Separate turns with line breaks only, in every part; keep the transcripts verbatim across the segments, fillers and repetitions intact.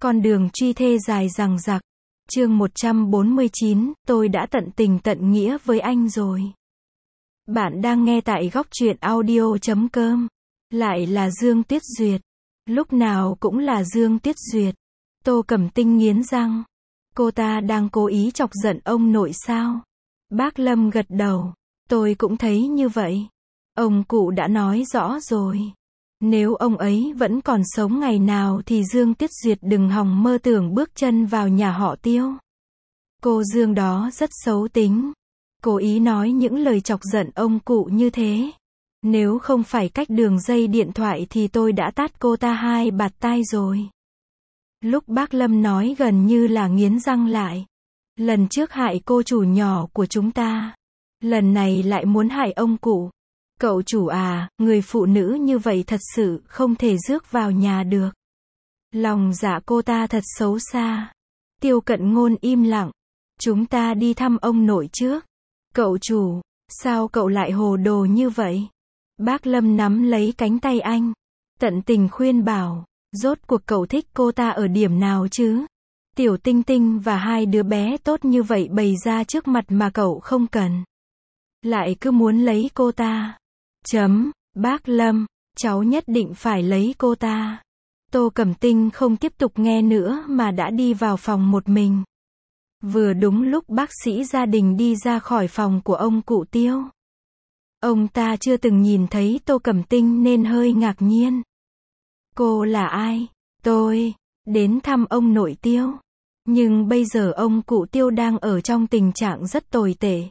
Con đường truy thê dài dằng dặc. Chương một trăm bốn mươi chín, tôi đã tận tình tận nghĩa với anh rồi. Bạn đang nghe tại góc truyện audio chấm com. Lại là Dương Tuyết Duyệt. Lúc nào cũng là Dương Tuyết Duyệt. Tô Cẩm Tinh nghiến răng. Cô ta đang cố ý chọc giận ông nội sao? Bác Lâm gật đầu. Tôi cũng thấy như vậy. Ông cụ đã nói rõ rồi. Nếu ông ấy vẫn còn sống ngày nào thì Dương Tuyết Duyệt đừng hòng mơ tưởng bước chân vào nhà họ Tiêu. Cô Dương đó rất xấu tính. Cố ý nói những lời chọc giận ông cụ như thế. Nếu không phải cách đường dây điện thoại thì tôi đã tát cô ta hai bạt tai rồi. Lúc bác Lâm nói gần như là nghiến răng lại. Lần trước hại cô chủ nhỏ của chúng ta. Lần này lại muốn hại ông cụ. Cậu chủ à, người phụ nữ như vậy thật sự không thể rước vào nhà được. Lòng dạ cô ta thật xấu xa. Tiêu Cận Ngôn im lặng. Chúng ta đi thăm ông nội trước. Cậu chủ, sao cậu lại hồ đồ như vậy? Bác Lâm nắm lấy cánh tay anh. Tận tình khuyên bảo, rốt cuộc cậu thích cô ta ở điểm nào chứ? Tiểu Tinh Tinh và hai đứa bé tốt như vậy bày ra trước mặt mà cậu không cần. Lại cứ muốn lấy cô ta. Chấm, bác Lâm, cháu nhất định phải lấy cô ta. Tô Cẩm Tinh không tiếp tục nghe nữa mà đã đi vào phòng một mình. Vừa đúng lúc bác sĩ gia đình đi ra khỏi phòng của ông cụ Tiêu. Ông ta chưa từng nhìn thấy Tô Cẩm Tinh nên hơi ngạc nhiên. Cô là ai? Tôi, đến thăm ông nội Tiêu. Nhưng bây giờ ông cụ Tiêu đang ở trong tình trạng rất tồi tệ.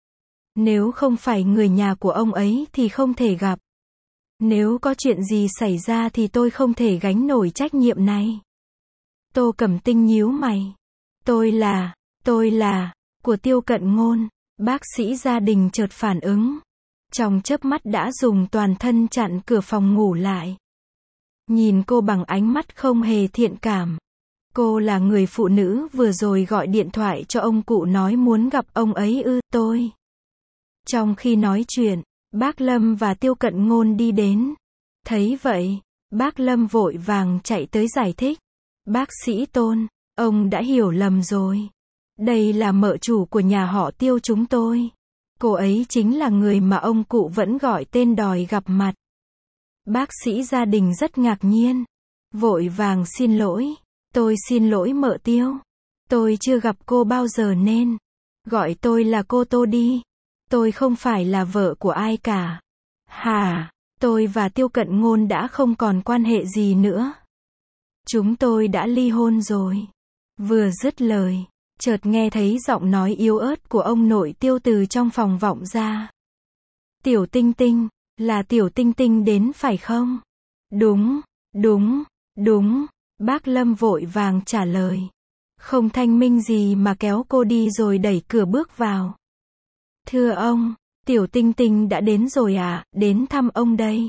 Nếu không phải người nhà của ông ấy thì không thể gặp. Nếu có chuyện gì xảy ra thì tôi không thể gánh nổi trách nhiệm này. Tô Cẩm Tinh nhíu mày. Tôi là, tôi là, của Tiêu Cận Ngôn. Bác sĩ gia đình chợt phản ứng. Trong chớp mắt đã dùng toàn thân chặn cửa phòng ngủ lại. Nhìn cô bằng ánh mắt không hề thiện cảm. Cô là người phụ nữ vừa rồi gọi điện thoại cho ông cụ nói muốn gặp ông ấy ư? Tôi. Trong khi nói chuyện, bác Lâm và Tiêu Cận Ngôn đi đến. Thấy vậy, bác Lâm vội vàng chạy tới giải thích. Bác sĩ Tôn, ông đã hiểu lầm rồi. Đây là mợ chủ của nhà họ Tiêu chúng tôi. Cô ấy chính là người mà ông cụ vẫn gọi tên đòi gặp mặt. Bác sĩ gia đình rất ngạc nhiên. Vội vàng xin lỗi. Tôi xin lỗi mợ Tiêu. Tôi chưa gặp cô bao giờ nên gọi tôi là cô Tô đi. Tôi không phải là vợ của ai cả. Hả? Tôi và Tiêu Cận Ngôn đã không còn quan hệ gì nữa. Chúng tôi đã ly hôn rồi. Vừa dứt lời, chợt nghe thấy giọng nói yếu ớt của ông nội Tiêu từ trong phòng vọng ra. Tiểu Tinh Tinh, là Tiểu Tinh Tinh đến phải không? Đúng, đúng, đúng. Bác Lâm vội vàng trả lời. Không thanh minh gì mà kéo cô đi rồi đẩy cửa bước vào. Thưa ông, Tiểu Tinh Tinh đã đến rồi à, đến thăm ông đây.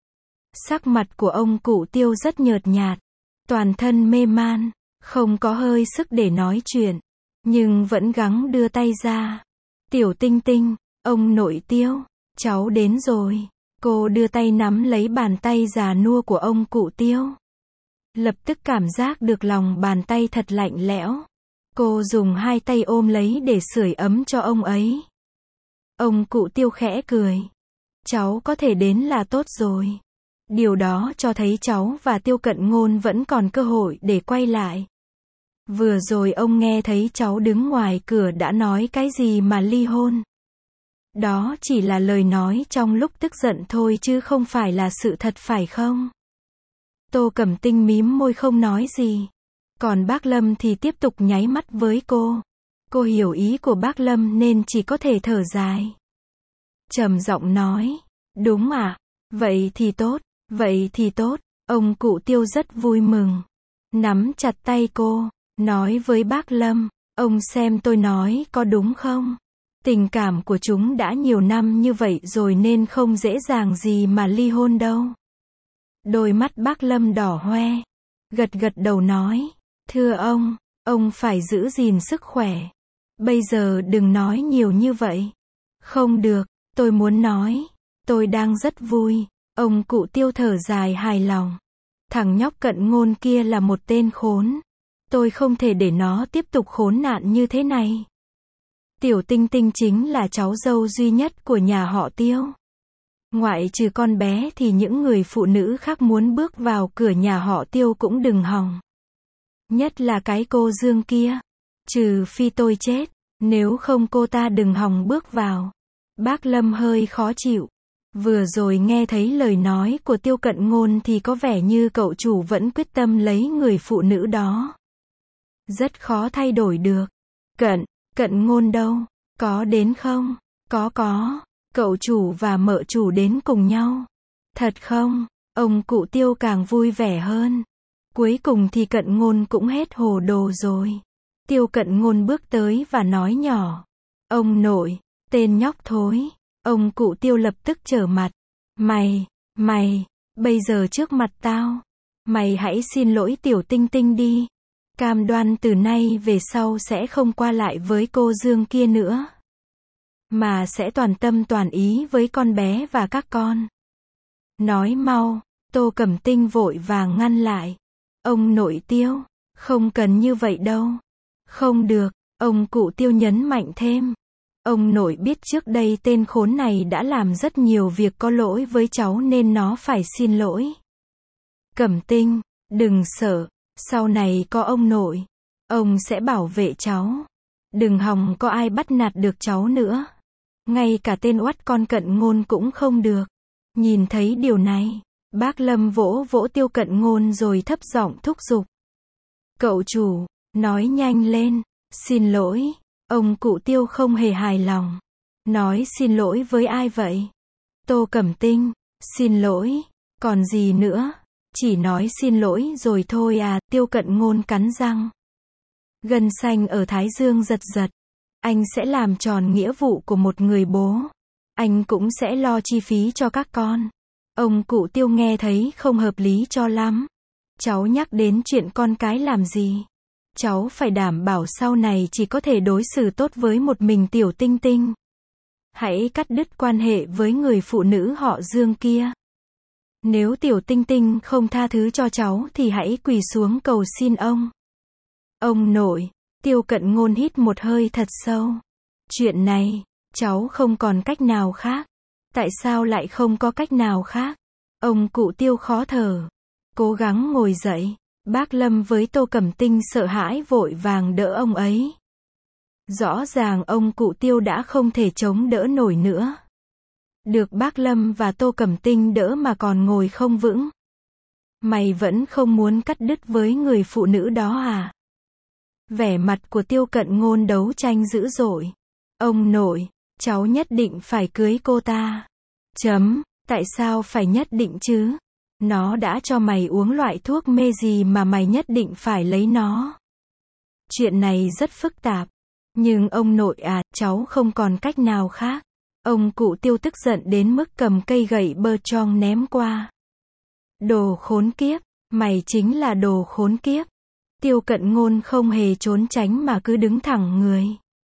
Sắc mặt của ông cụ Tiêu rất nhợt nhạt, toàn thân mê man, không có hơi sức để nói chuyện, nhưng vẫn gắng đưa tay ra. Tiểu Tinh Tinh, ông nội Tiêu, cháu đến rồi. Cô đưa tay nắm lấy bàn tay già nua của ông cụ Tiêu. Lập tức cảm giác được lòng bàn tay thật lạnh lẽo. Cô dùng hai tay ôm lấy để sưởi ấm cho ông ấy. Ông cụ Tiêu khẽ cười. Cháu có thể đến là tốt rồi. Điều đó cho thấy cháu và Tiêu Cận Ngôn vẫn còn cơ hội để quay lại. Vừa rồi ông nghe thấy cháu đứng ngoài cửa đã nói cái gì mà ly hôn. Đó chỉ là lời nói trong lúc tức giận thôi chứ không phải là sự thật phải không? Tô Cẩm Tinh mím môi không nói gì. Còn bác Lâm thì tiếp tục nháy mắt với cô. Cô hiểu ý của bác Lâm nên chỉ có thể thở dài. Trầm giọng nói, đúng à, vậy thì tốt, vậy thì tốt. Ông cụ Tiêu rất vui mừng. Nắm chặt tay cô, nói với bác Lâm, ông xem tôi nói có đúng không? Tình cảm của chúng đã nhiều năm như vậy rồi nên không dễ dàng gì mà ly hôn đâu. Đôi mắt bác Lâm đỏ hoe, gật gật đầu nói, thưa ông, ông phải giữ gìn sức khỏe. Bây giờ đừng nói nhiều như vậy. Không được, tôi muốn nói, tôi đang rất vui. Ông cụ Tiêu thở dài hài lòng. Thằng nhóc Cận Ngôn kia là một tên khốn. Tôi không thể để nó tiếp tục khốn nạn như thế này. Tiểu Tinh Tinh chính là cháu dâu duy nhất của nhà họ Tiêu. Ngoại trừ con bé thì những người phụ nữ khác muốn bước vào cửa nhà họ Tiêu cũng đừng hòng. Nhất là cái cô Dương kia. Trừ phi tôi chết, nếu không cô ta đừng hòng bước vào. Bác Lâm hơi khó chịu. Vừa rồi nghe thấy lời nói của Tiêu Cận Ngôn thì có vẻ như cậu chủ vẫn quyết tâm lấy người phụ nữ đó. Rất khó thay đổi được. Cận, Cận Ngôn đâu? Có đến không? Có có. Cậu chủ và mợ chủ đến cùng nhau. Thật không? Ông cụ Tiêu càng vui vẻ hơn. Cuối cùng thì Cận Ngôn cũng hết hồ đồ rồi. Tiêu Cận Ngôn bước tới và nói nhỏ. Ông nội, tên nhóc thối. Ông cụ Tiêu lập tức trở mặt. Mày, mày, bây giờ trước mặt tao. Mày hãy xin lỗi Tiểu Tinh Tinh đi. Cam đoan từ nay về sau sẽ không qua lại với cô Dương kia nữa. Mà sẽ toàn tâm toàn ý với con bé và các con. Nói mau, Tô Cẩm Tinh vội vàng ngăn lại. Ông nội Tiêu, không cần như vậy đâu. Không được, ông cụ Tiêu nhấn mạnh thêm. Ông nội biết trước đây tên khốn này đã làm rất nhiều việc có lỗi với cháu nên nó phải xin lỗi. Cẩm Tinh, đừng sợ, sau này có ông nội, ông sẽ bảo vệ cháu. Đừng hòng có ai bắt nạt được cháu nữa. Ngay cả tên oắt con Cận Ngôn cũng không được. Nhìn thấy điều này, bác Lâm vỗ vỗ Tiêu Cận Ngôn rồi thấp giọng thúc giục. Cậu chủ, nói nhanh lên, xin lỗi. Ông cụ Tiêu không hề hài lòng. Nói xin lỗi với ai vậy? Tô Cẩm Tinh, xin lỗi, còn gì nữa? Chỉ nói xin lỗi rồi thôi à, Tiêu Cận Ngôn cắn răng. Gân xanh ở thái dương giật giật. Anh sẽ làm tròn nghĩa vụ của một người bố. Anh cũng sẽ lo chi phí cho các con. Ông cụ Tiêu nghe thấy không hợp lý cho lắm. Cháu nhắc đến chuyện con cái làm gì? Cháu phải đảm bảo sau này chỉ có thể đối xử tốt với một mình Tiểu Tinh Tinh. Hãy cắt đứt quan hệ với người phụ nữ họ Dương kia. Nếu Tiểu Tinh Tinh không tha thứ cho cháu thì hãy quỳ xuống cầu xin ông. Ông nội, Tiêu Cận Ngôn hít một hơi thật sâu. Chuyện này, cháu không còn cách nào khác. Tại sao lại không có cách nào khác? Ông cụ Tiêu khó thở. Cố gắng ngồi dậy. Bác Lâm với Tô Cẩm Tinh sợ hãi vội vàng đỡ ông ấy. Rõ ràng ông cụ Tiêu đã không thể chống đỡ nổi nữa. Được bác Lâm và Tô Cẩm Tinh đỡ mà còn ngồi không vững. Mày vẫn không muốn cắt đứt với người phụ nữ đó à? Vẻ mặt của Tiêu Cận Ngôn đấu tranh dữ dội. Ông nội, cháu nhất định phải cưới cô ta. Chấm, tại sao phải nhất định chứ? Nó đã cho mày uống loại thuốc mê gì mà mày nhất định phải lấy nó? Chuyện này rất phức tạp. Nhưng ông nội à, cháu không còn cách nào khác. Ông cụ Tiêu tức giận đến mức cầm cây gậy bơ trong ném qua. Đồ khốn kiếp, mày chính là đồ khốn kiếp. Tiêu Cận Ngôn không hề trốn tránh mà cứ đứng thẳng người.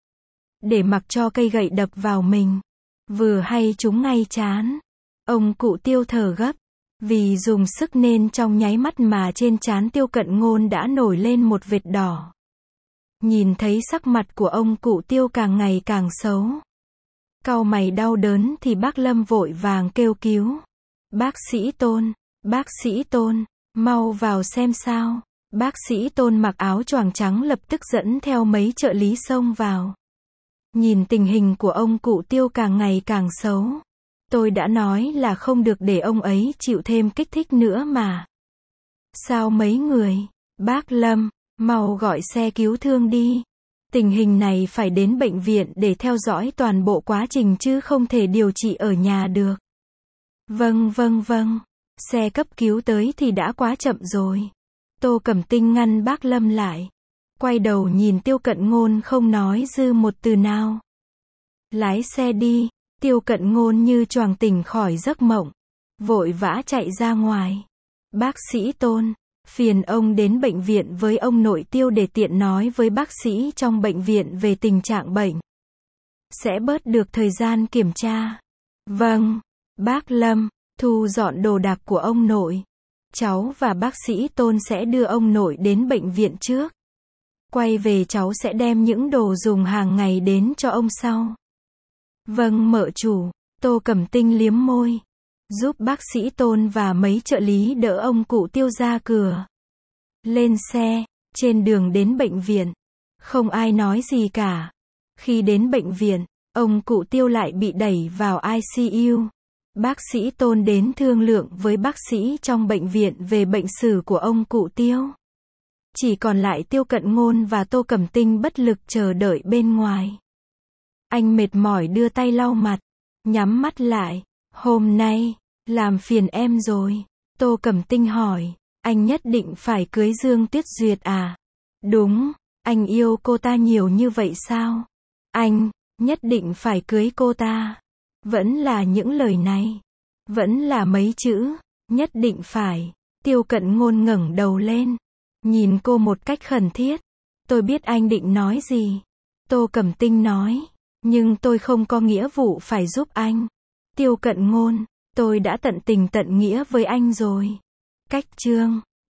Để mặc cho cây gậy đập vào mình. Vừa hay trúng ngay trán. Ông cụ Tiêu thở gấp. Vì dùng sức nên trong nháy mắt mà trên trán Tiêu Cận Ngôn đã nổi lên một vệt đỏ. Nhìn thấy sắc mặt của ông cụ Tiêu càng ngày càng xấu. Cau mày đau đớn thì bác Lâm vội vàng kêu cứu. Bác sĩ Tôn, bác sĩ Tôn, mau vào xem sao. Bác sĩ Tôn mặc áo choàng trắng lập tức dẫn theo mấy trợ lý xông vào. Nhìn tình hình của ông cụ Tiêu càng ngày càng xấu. Tôi đã nói là không được để ông ấy chịu thêm kích thích nữa mà. Sao mấy người? Bác Lâm, mau gọi xe cứu thương đi. Tình hình này phải đến bệnh viện để theo dõi toàn bộ quá trình chứ không thể điều trị ở nhà được. Vâng vâng vâng. Xe cấp cứu tới thì đã quá chậm rồi. Tô Cẩm Tinh ngăn bác Lâm lại. Quay đầu nhìn Tiêu Cận Ngôn không nói dư một từ nào. Lái xe đi. Tiêu Cận Ngôn như choàng tỉnh khỏi giấc mộng. Vội vã chạy ra ngoài. Bác sĩ Tôn, phiền ông đến bệnh viện với ông nội Tiêu để tiện nói với bác sĩ trong bệnh viện về tình trạng bệnh. Sẽ bớt được thời gian kiểm tra. Vâng, bác Lâm, thu dọn đồ đạc của ông nội. Cháu và bác sĩ Tôn sẽ đưa ông nội đến bệnh viện trước. Quay về cháu sẽ đem những đồ dùng hàng ngày đến cho ông sau. Vâng mợ chủ. Tô Cẩm Tinh liếm môi, giúp bác sĩ Tôn và mấy trợ lý đỡ ông cụ Tiêu ra cửa. Lên xe, trên đường đến bệnh viện, không ai nói gì cả. Khi đến bệnh viện, ông cụ Tiêu lại bị đẩy vào i xê u. Bác sĩ Tôn đến thương lượng với bác sĩ trong bệnh viện về bệnh sử của ông cụ Tiêu. Chỉ còn lại Tiêu Cận Ngôn và Tô Cẩm Tinh bất lực chờ đợi bên ngoài. Anh mệt mỏi đưa tay lau mặt, nhắm mắt lại. Hôm nay, làm phiền em rồi. Tô Cẩm Tinh hỏi, anh nhất định phải cưới Dương Tuyết Duyệt à? Đúng, anh yêu cô ta nhiều như vậy sao? Anh, nhất định phải cưới cô ta. Vẫn là những lời này. Vẫn là mấy chữ, nhất định phải. Tiêu Cận Ngôn ngẩng đầu lên, nhìn cô một cách khẩn thiết. Tôi biết anh định nói gì. Tô Cẩm Tinh nói, nhưng tôi không có nghĩa vụ phải giúp anh. Tiêu Cận Ngôn, tôi đã tận tình tận nghĩa với anh rồi. Cách chương